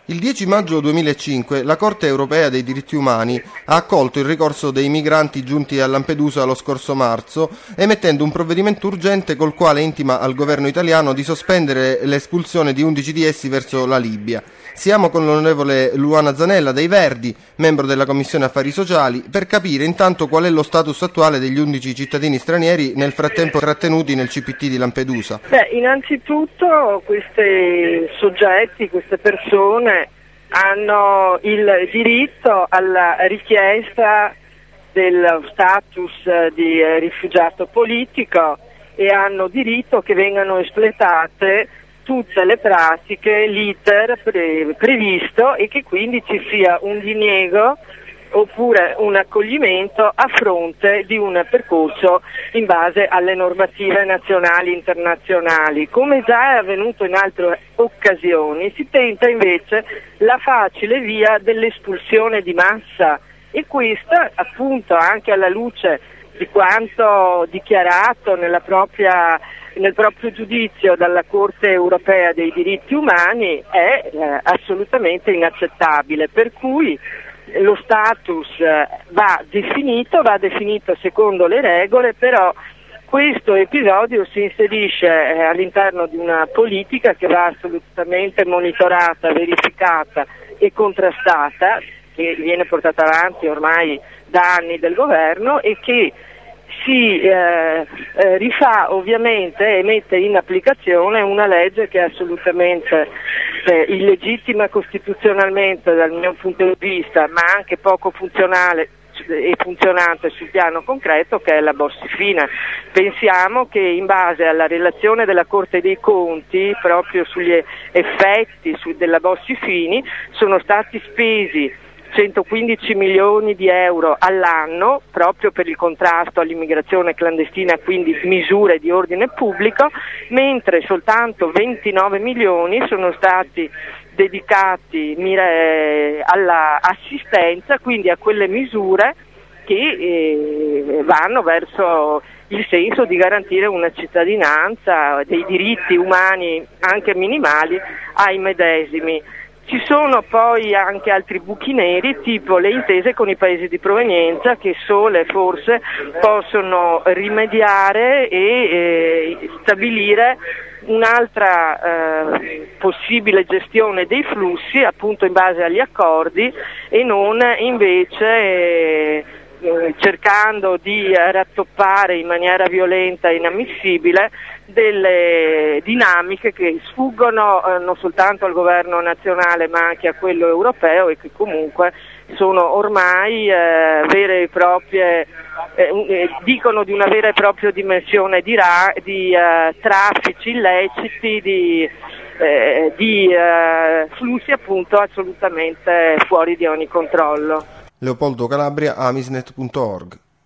Il 10 maggio 2005 la Corte europea dei diritti umani ha accolto il ricorso dei migranti giunti a Lampedusa lo scorso marzo, emettendo un provvedimento urgente col quale intima al governo italiano di sospendere l'espulsione di 11 di essi verso la Libia. Siamo con l'onorevole Luana Zanella dei Verdi, membro della Commissione Affari Sociali, per capire intanto qual è lo status attuale degli 11 cittadini stranieri nel frattempo trattenuti nel CPT di Lampedusa. Innanzitutto questi soggetti, queste persone hanno il diritto alla richiesta dello status di rifugiato politico e hanno diritto che vengano espletate tutte le pratiche, l'iter previsto e che quindi ci sia un diniego oppure un accoglimento a fronte di un percorso in base alle normative nazionali e internazionali. Come già è avvenuto in altre occasioni, si tenta invece la facile via dell'espulsione di massa e questa appunto anche alla luce di quanto dichiarato nel proprio giudizio dalla Corte europea dei diritti umani è assolutamente inaccettabile, per cui lo status va definito secondo le regole, però questo episodio si inserisce all'interno di una politica che va assolutamente monitorata, verificata e contrastata, che viene portata avanti ormai da anni del governo e che si rifà ovviamente e mette in applicazione una legge che è assolutamente illegittima costituzionalmente dal mio punto di vista, ma anche poco funzionale e funzionante sul piano concreto, che è la Bossi-Fini. Pensiamo che in base alla relazione della Corte dei Conti proprio sugli effetti della Bossi-Fini sono stati spesi 115 milioni di euro all'anno proprio per il contrasto all'immigrazione clandestina, quindi misure di ordine pubblico, mentre soltanto 29 milioni sono stati dedicati all'assistenza, quindi a quelle misure che vanno verso il senso di garantire una cittadinanza, dei diritti umani anche minimali ai medesimi. Ci sono poi anche altri buchi neri, tipo le intese con i paesi di provenienza, che sole forse possono rimediare e stabilire un'altra possibile gestione dei flussi appunto in base agli accordi e non invece cercando di rattoppare in maniera violenta e inammissibile delle dinamiche che sfuggono non soltanto al governo nazionale ma anche a quello europeo e che comunque sono ormai vere e proprie, dicono di una vera e propria dimensione di traffici illeciti, di flussi appunto assolutamente fuori di ogni controllo. Leopoldo Calabria, amisnet.org